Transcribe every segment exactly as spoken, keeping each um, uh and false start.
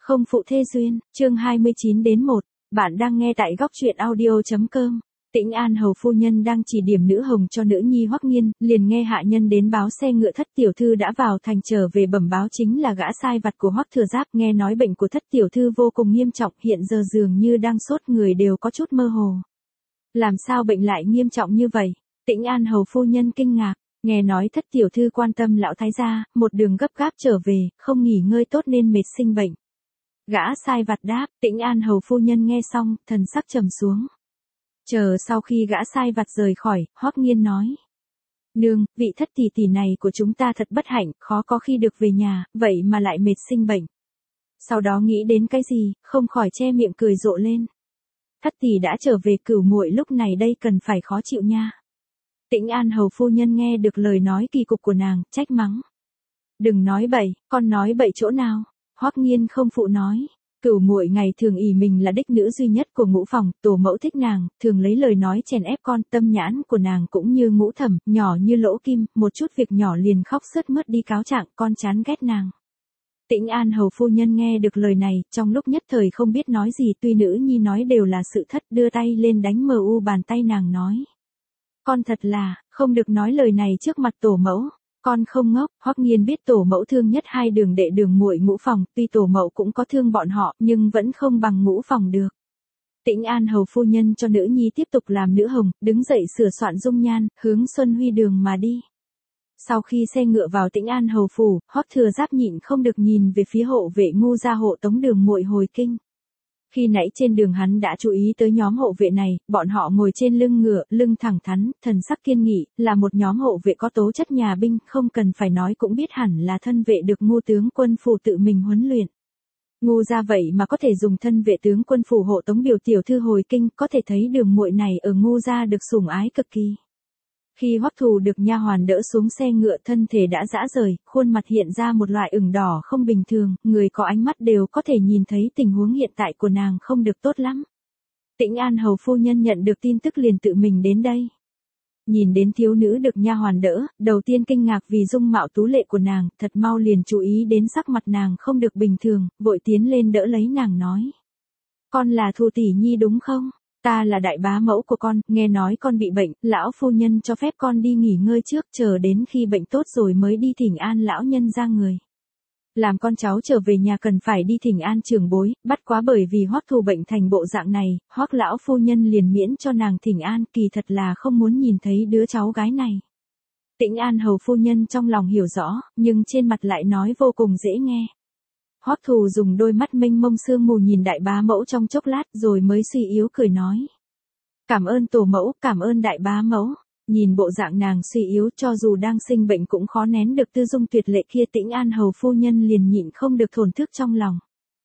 Không phụ thê duyên, chương hai mươi chín đến một. Bạn đang nghe tại góc truyện audio.com. Tĩnh An hầu phu nhân đang chỉ điểm nữ hồng cho nữ nhi Hoắc Nghiên, liền nghe hạ nhân đến báo xe ngựa thất tiểu thư đã vào thành, trở về bẩm báo chính là gã sai vặt của Hoắc Thừa Giáp, nghe nói bệnh của thất tiểu thư vô cùng nghiêm trọng, hiện giờ dường như đang sốt, người đều có chút mơ hồ. Làm sao bệnh lại nghiêm trọng như vậy? Tĩnh An hầu phu nhân kinh ngạc. Nghe nói thất tiểu thư quan tâm lão thái gia, một đường gấp gáp trở về, không nghỉ ngơi tốt nên mệt sinh bệnh. Gã sai vặt đáp. Tĩnh An hầu phu nhân nghe xong, thần sắc trầm xuống. Chờ sau khi gã sai vặt rời khỏi, Hoắc Nghiên nói: Nương, vị thất tỷ tỷ này của chúng ta thật bất hạnh, khó có khi được về nhà, vậy mà lại mệt sinh bệnh. Sau đó nghĩ đến cái gì, không khỏi che miệng cười rộ lên. Thất tỷ đã trở về, cửu muội lúc này đây cần phải khó chịu nha. Tĩnh An hầu phu nhân nghe được lời nói kỳ cục của nàng, trách mắng. Đừng nói bậy, con nói bậy chỗ nào? Hoắc Nghiên không phụ nói. Cửu muội ngày thường ỷ mình là đích nữ duy nhất của Ngũ phòng, tổ mẫu thích nàng, thường lấy lời nói chèn ép con, tâm nhãn của nàng cũng như Ngũ thẩm, nhỏ như lỗ kim, một chút việc nhỏ liền khóc sướt mướt đi cáo trạng, con chán ghét nàng. Tĩnh An hầu phu nhân nghe được lời này, trong lúc nhất thời không biết nói gì, tuy nữ nhi nói đều là sự thất, đưa tay lên đánh mờ u bàn tay nàng nói. Con thật là, không được nói lời này trước mặt tổ mẫu. Con không ngốc. Hoắc Nghiên biết tổ mẫu thương nhất hai đường đệ đường muội Ngũ phòng, tuy tổ mẫu cũng có thương bọn họ, nhưng vẫn không bằng Ngũ phòng được. Tĩnh An hầu phu nhân cho nữ nhi tiếp tục làm nữ hồng, đứng dậy sửa soạn dung nhan, hướng Xuân Huy đường mà đi. Sau khi xe ngựa vào Tĩnh An hầu phủ, Hoắc Thừa Giáp nhịn không được nhìn về phía hộ vệ ngu gia hộ tống đường muội hồi kinh. Khi nãy trên đường hắn đã chú ý tới nhóm hộ vệ này, bọn họ ngồi trên lưng ngựa, lưng thẳng thắn, thần sắc kiên nghị, là một nhóm hộ vệ có tố chất nhà binh, không cần phải nói cũng biết hẳn là thân vệ được Ngu tướng quân phủ tự mình huấn luyện. Ngu ra vậy mà có thể dùng thân vệ tướng quân phủ hộ tống biểu tiểu thư hồi kinh, có thể thấy đường muội này ở Ngu gia được sủng ái cực kỳ. Khi Hoắc Thù được nha hoàn đỡ xuống xe ngựa, thân thể đã rã rời, khuôn mặt hiện ra một loại ửng đỏ không bình thường, người có ánh mắt đều có thể nhìn thấy tình huống hiện tại của nàng không được tốt lắm. Tĩnh An hầu phu nhân nhận được tin tức liền tự mình đến đây. Nhìn đến thiếu nữ được nha hoàn đỡ, đầu tiên kinh ngạc vì dung mạo tú lệ của nàng, thật mau liền chú ý đến sắc mặt nàng không được bình thường, vội tiến lên đỡ lấy nàng nói. Con là Thù tỷ nhi đúng không? Ta là đại bá mẫu của con, nghe nói con bị bệnh, lão phu nhân cho phép con đi nghỉ ngơi trước, chờ đến khi bệnh tốt rồi mới đi thỉnh an lão nhân ra người. Làm con cháu trở về nhà cần phải đi thỉnh an trưởng bối, bắt quá bởi vì Hoắc Thù bệnh thành bộ dạng này, Hoắc lão phu nhân liền miễn cho nàng thỉnh an, kỳ thật là không muốn nhìn thấy đứa cháu gái này. Tĩnh An hầu phu nhân trong lòng hiểu rõ, nhưng trên mặt lại nói vô cùng dễ nghe. Hoắc Thù dùng đôi mắt mênh mông sương mù nhìn đại bá mẫu trong chốc lát rồi mới suy yếu cười nói. Cảm ơn tổ mẫu, cảm ơn đại bá mẫu. Nhìn bộ dạng nàng suy yếu, cho dù đang sinh bệnh cũng khó nén được tư dung tuyệt lệ kia, Tĩnh An hầu phu nhân liền nhịn không được thổn thức trong lòng.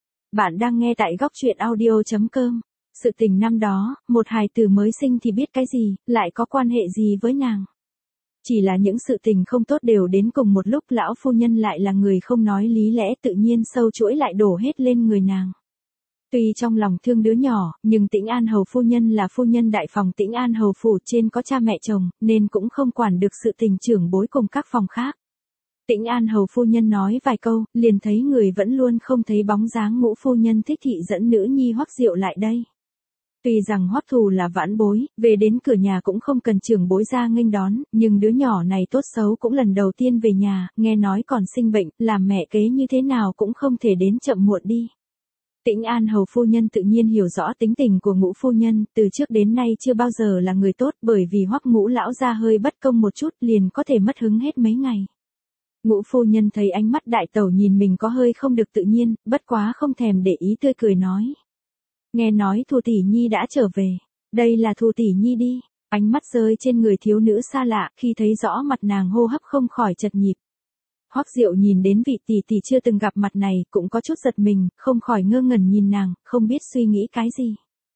Bạn đang nghe tại góc truyện audio.com. Sự tình năm đó, một hài tử mới sinh thì biết cái gì, lại có quan hệ gì với nàng. Chỉ là những sự tình không tốt đều đến cùng một lúc, lão phu nhân lại là người không nói lý lẽ, tự nhiên sâu chuỗi lại đổ hết lên người nàng. Tuy trong lòng thương đứa nhỏ, nhưng Tĩnh An hầu phu nhân là phu nhân đại phòng Tĩnh An hầu phủ, trên có cha mẹ chồng, nên cũng không quản được sự tình trưởng bối cùng các phòng khác. Tĩnh An hầu phu nhân nói vài câu, liền thấy người vẫn luôn không thấy bóng dáng Ngũ phu nhân Thích thị dẫn nữ nhi Hoắc Diệu lại đây. Tuy rằng Hoắc Thù là vãn bối, về đến cửa nhà cũng không cần trưởng bối ra nghênh đón, nhưng đứa nhỏ này tốt xấu cũng lần đầu tiên về nhà, nghe nói còn sinh bệnh, làm mẹ kế như thế nào cũng không thể đến chậm muộn đi. Tĩnh An hầu phu nhân tự nhiên hiểu rõ tính tình của Ngũ phu nhân, từ trước đến nay chưa bao giờ là người tốt, bởi vì Hoắc Ngũ lão gia hơi bất công một chút liền có thể mất hứng hết mấy ngày. Ngũ phu nhân thấy ánh mắt đại tẩu nhìn mình có hơi không được tự nhiên, bất quá không thèm để ý, tươi cười nói. Nghe nói Thù tỷ nhi đã trở về, đây là Thù tỷ nhi đi. Ánh mắt rơi trên người thiếu nữ xa lạ, khi thấy rõ mặt nàng hô hấp không khỏi chật nhịp. Hoắc Diệu nhìn đến vị tỷ tỷ chưa từng gặp mặt này, cũng có chút giật mình, không khỏi ngơ ngẩn nhìn nàng, không biết suy nghĩ cái gì.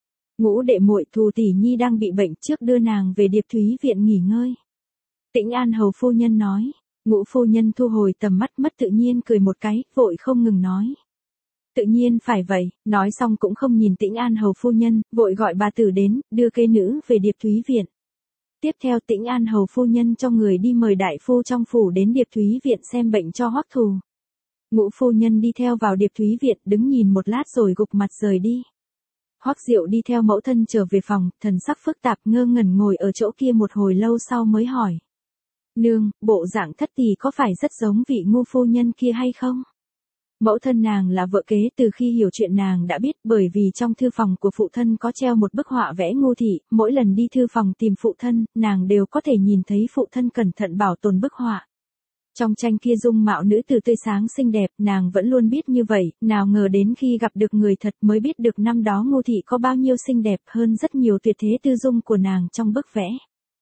Ngũ đệ muội Thù tỷ nhi đang bị bệnh, trước đưa nàng về Điệp Thúy viện nghỉ ngơi. Tĩnh An hầu phu nhân nói. Ngũ phu nhân thu hồi tầm mắt, mất tự nhiên cười một cái, vội không ngừng nói. Tự nhiên phải vậy, nói xong cũng không nhìn Tĩnh An hầu phu nhân, vội gọi bà tử đến, đưa cây nữ về Điệp Thúy viện. Tiếp theo Tĩnh An hầu phu nhân cho người đi mời đại phu trong phủ đến Điệp Thúy viện xem bệnh cho Hoắc Thù. Ngũ phu nhân đi theo vào Điệp Thúy Viện, đứng nhìn một lát rồi gục mặt rời đi. Hoắc Diệu đi theo mẫu thân trở về phòng, thần sắc phức tạp ngơ ngẩn ngồi ở chỗ kia một hồi lâu sau mới hỏi. Nương, bộ dạng thất tỷ có phải rất giống vị Ngũ phu nhân kia hay không? Mẫu thân nàng là vợ kế, từ khi hiểu chuyện nàng đã biết, bởi vì trong thư phòng của phụ thân có treo một bức họa vẽ Ngũ thị, mỗi lần đi thư phòng tìm phụ thân, nàng đều có thể nhìn thấy phụ thân cẩn thận bảo tồn bức họa. Trong tranh kia dung mạo nữ tử tươi sáng xinh đẹp, nàng vẫn luôn biết như vậy, nào ngờ đến khi gặp được người thật mới biết được năm đó Ngũ thị có bao nhiêu xinh đẹp hơn rất nhiều tuyệt thế tư dung của nàng trong bức vẽ.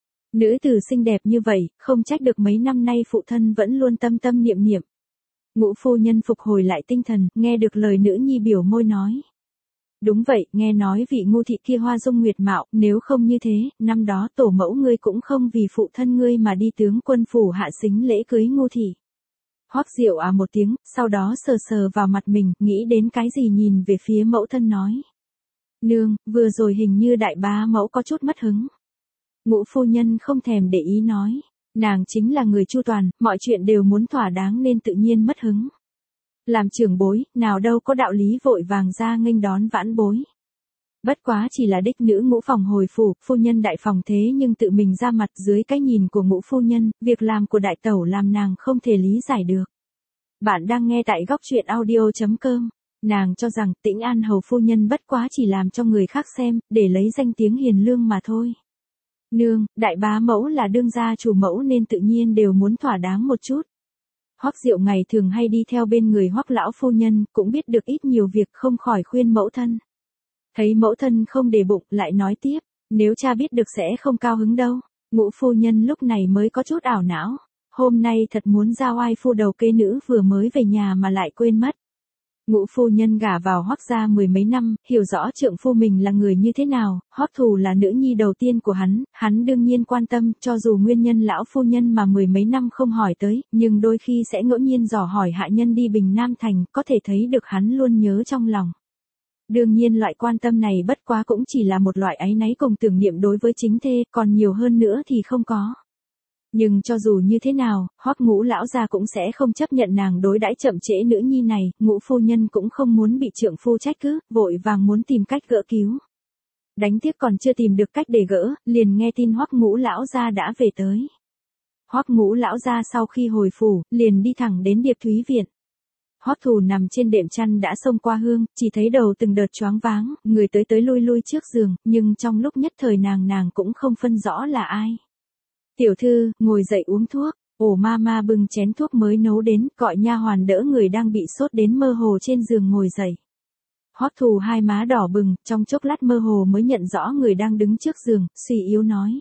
Nữ tử xinh đẹp như vậy, không trách được mấy năm nay phụ thân vẫn luôn tâm tâm niệm niệm. Ngũ phu nhân phục hồi lại tinh thần, nghe được lời nữ nhi biểu môi nói. Đúng vậy, nghe nói vị Ngũ thị kia hoa dung nguyệt mạo, nếu không như thế, năm đó tổ mẫu ngươi cũng không vì phụ thân ngươi mà đi tướng quân phủ hạ sính lễ cưới Ngũ thị. Hoắc Diệu à một tiếng, sau đó sờ sờ vào mặt mình, nghĩ đến cái gì nhìn về phía mẫu thân nói. Nương, vừa rồi hình như đại bá mẫu có chút mất hứng. Ngũ phu nhân không thèm để ý nói. Nàng chính là người chu toàn, mọi chuyện đều muốn thỏa đáng nên tự nhiên mất hứng. Làm trưởng bối, nào đâu có đạo lý vội vàng ra nghênh đón vãn bối. Bất quá chỉ là đích nữ Ngũ phòng hồi phủ, phu nhân đại phòng thế nhưng tự mình ra mặt dưới cái nhìn của Ngũ phu nhân, việc làm của đại tẩu làm nàng không thể lý giải được. Bạn đang nghe tại góc truyện audio chấm com. Nàng cho rằng Tĩnh An hầu phu nhân bất quá chỉ làm cho người khác xem, để lấy danh tiếng hiền lương mà thôi. Nương, đại bá mẫu là đương gia chủ mẫu nên tự nhiên đều muốn thỏa đáng một chút. Hoắc Diệu ngày thường hay đi theo bên người Hoắc lão phu nhân, cũng biết được ít nhiều việc không khỏi khuyên mẫu thân. Thấy mẫu thân không để bụng, lại nói tiếp, nếu cha biết được sẽ không cao hứng đâu. Ngũ phu nhân lúc này mới có chút ảo não, hôm nay thật muốn ra oai phu đầu kê nữ vừa mới về nhà mà lại quên mất. Ngũ phu nhân gả vào Hoắc gia mười mấy năm, hiểu rõ trượng phu mình là người như thế nào, Hoắc Thù là nữ nhi đầu tiên của hắn, hắn đương nhiên quan tâm, cho dù nguyên nhân lão phu nhân mà mười mấy năm không hỏi tới, nhưng đôi khi sẽ ngẫu nhiên dò hỏi hạ nhân đi Bình Nam Thành, có thể thấy được hắn luôn nhớ trong lòng. Đương nhiên loại quan tâm này bất quá cũng chỉ là một loại áy náy cùng tưởng niệm đối với chính thê, còn nhiều hơn nữa thì không có. Nhưng cho dù như thế nào, Hoắc Ngũ lão gia cũng sẽ không chấp nhận nàng đối đãi chậm trễ nữ nhi này, Ngũ phu nhân cũng không muốn bị trượng phu trách cứ, vội vàng muốn tìm cách gỡ cứu. Đánh tiếc còn chưa tìm được cách để gỡ, liền nghe tin Hoắc Ngũ lão gia đã về tới. Hoắc Ngũ lão gia sau khi hồi phủ, liền đi thẳng đến Điệp Thúy Viện. Hoắc Thù nằm trên đệm chăn đã xông qua hương, chỉ thấy đầu từng đợt choáng váng, người tới tới lui lui trước giường, nhưng trong lúc nhất thời nàng nàng cũng không phân rõ là ai. Tiểu thư, ngồi dậy uống thuốc. Ổ ma ma bưng chén thuốc mới nấu đến, gọi nha hoàn đỡ người đang bị sốt đến mơ hồ trên giường ngồi dậy. Hoắc Thù hai má đỏ bừng, trong chốc lát mơ hồ mới nhận rõ người đang đứng trước giường, suy yếu nói.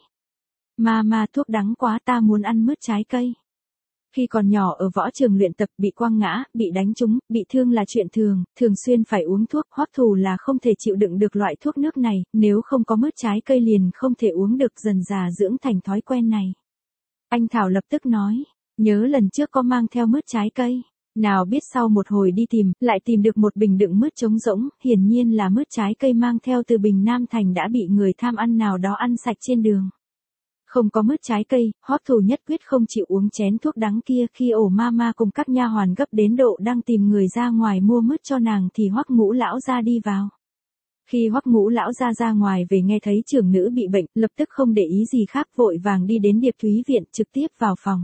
Ma ma thuốc đắng quá, ta muốn ăn mứt trái cây. Khi còn nhỏ ở võ trường luyện tập bị quăng ngã, bị đánh trúng, bị thương là chuyện thường, thường xuyên phải uống thuốc. Hoắc Thù là không thể chịu đựng được loại thuốc nước này, nếu không có mứt trái cây liền không thể uống được, dần dà dưỡng thành thói quen này. Anh Thảo lập tức nói, nhớ lần trước có mang theo mứt trái cây, nào biết sau một hồi đi tìm, lại tìm được một bình đựng mứt trống rỗng, hiển nhiên là mứt trái cây mang theo từ Bình Nam Thành đã bị người tham ăn nào đó ăn sạch trên đường. Không có mứt trái cây, Hoắc Thù nhất quyết không chịu uống chén thuốc đắng kia. Khi ổ ma ma cùng các nha hoàn gấp đến độ đang tìm người ra ngoài mua mứt cho nàng thì Hoắc Ngũ lão gia đi vào. Khi Hoắc Ngũ lão gia ra ngoài về nghe thấy trưởng nữ bị bệnh, lập tức không để ý gì khác, vội vàng đi đến Điệp Thúy Viện, trực tiếp vào phòng.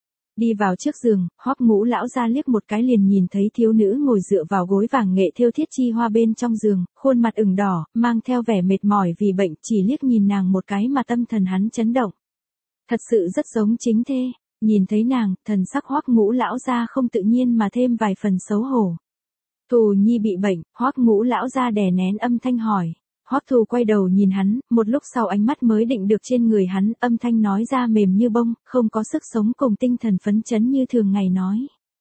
Đi vào trước giường, Hoắc Ngũ lão gia liếc một cái liền nhìn thấy thiếu nữ ngồi dựa vào gối vàng nghệ thêu thiết chi hoa bên trong giường, khuôn mặt ửng đỏ, mang theo vẻ mệt mỏi vì bệnh, chỉ liếc nhìn nàng một cái mà tâm thần hắn chấn động. Thật sự rất giống chính thê. Nhìn thấy nàng, thần sắc Hoắc Ngũ lão gia không tự nhiên mà thêm vài phần xấu hổ. Thù nhi bị bệnh, Hoắc Ngũ lão gia đè nén âm thanh hỏi. Hoắc Thù quay đầu nhìn hắn, một lúc sau ánh mắt mới định được trên người hắn, âm thanh nói ra mềm như bông, không có sức sống cùng tinh thần phấn chấn như thường ngày nói.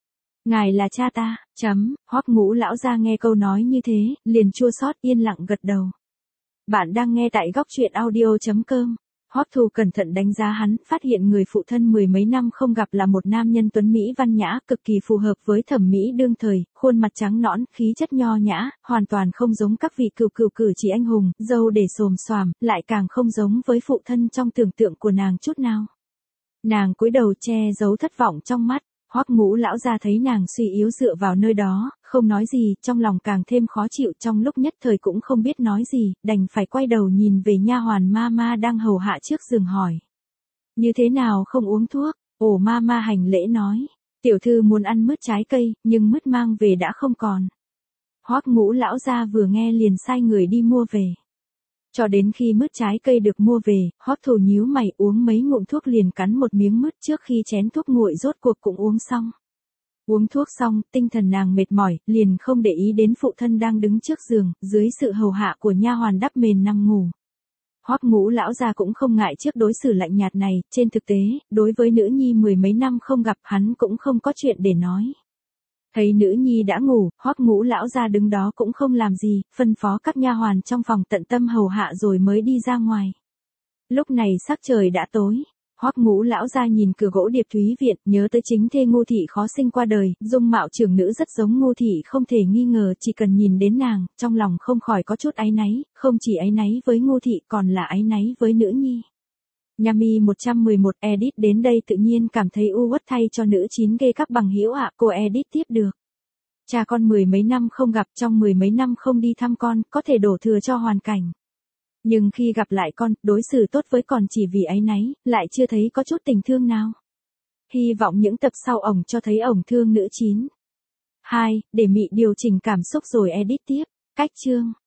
Ngài là cha ta, chấm, Hoắc Ngũ lão gia nghe câu nói như thế, liền chua xót yên lặng gật đầu. Bạn đang nghe tại góc truyện audio chấm com. Hoắc Thù cẩn thận đánh giá hắn, phát hiện người phụ thân mười mấy năm không gặp là một nam nhân tuấn mỹ văn nhã, cực kỳ phù hợp với thẩm mỹ đương thời, khuôn mặt trắng nõn, khí chất nho nhã, hoàn toàn không giống các vị cửu cửu cử chỉ anh hùng, râu để xồm xoàm, lại càng không giống với phụ thân trong tưởng tượng của nàng chút nào. Nàng cúi đầu che giấu thất vọng trong mắt. Hoắc Ngũ lão gia thấy nàng suy yếu dựa vào nơi đó, không nói gì, trong lòng càng thêm khó chịu, trong lúc nhất thời cũng không biết nói gì, đành phải quay đầu nhìn về nha hoàn ma ma đang hầu hạ trước giường hỏi. Như thế nào không uống thuốc? Ồ, ma ma hành lễ nói. Tiểu thư muốn ăn mứt trái cây, nhưng mứt mang về đã không còn. Hoắc Ngũ lão gia vừa nghe liền sai người đi mua về. Cho đến khi mứt trái cây được mua về, Hoắc Thù nhíu mày uống mấy ngụm thuốc liền cắn một miếng mứt trước khi chén thuốc nguội rốt cuộc cũng uống xong. Uống thuốc xong, tinh thần nàng mệt mỏi, liền không để ý đến phụ thân đang đứng trước giường, dưới sự hầu hạ của nha hoàn đắp mền nằm ngủ. Hoắc Ngũ lão gia cũng không ngại trước đối xử lạnh nhạt này, trên thực tế, đối với nữ nhi mười mấy năm không gặp hắn cũng không có chuyện để nói. Thấy nữ nhi đã ngủ, Hoắc Ngũ lão gia đứng đó cũng không làm gì, phân phó các nha hoàn trong phòng tận tâm hầu hạ rồi mới đi ra ngoài. Lúc này sắc trời đã tối, Hoắc Ngũ lão gia nhìn cửa gỗ Điệp Thúy viện, nhớ tới chính thê Ngô thị khó sinh qua đời, dung mạo trưởng nữ rất giống Ngô thị không thể nghi ngờ, chỉ cần nhìn đến nàng, trong lòng không khỏi có chút áy náy, không chỉ áy náy với Ngô thị còn là áy náy với nữ nhi. Yami một trăm mười một edit đến đây tự nhiên cảm thấy u uất thay cho nữ chín ghê các bằng hữu ạ, cô edit tiếp được. Cha con mười mấy năm không gặp, trong mười mấy năm không đi thăm con, có thể đổ thừa cho hoàn cảnh. Nhưng khi gặp lại con, đối xử tốt với con chỉ vì áy náy, lại chưa thấy có chút tình thương nào. Hy vọng những tập sau ổng cho thấy ổng thương nữ chín. hai. Để Mị điều chỉnh cảm xúc rồi edit tiếp. Cách chương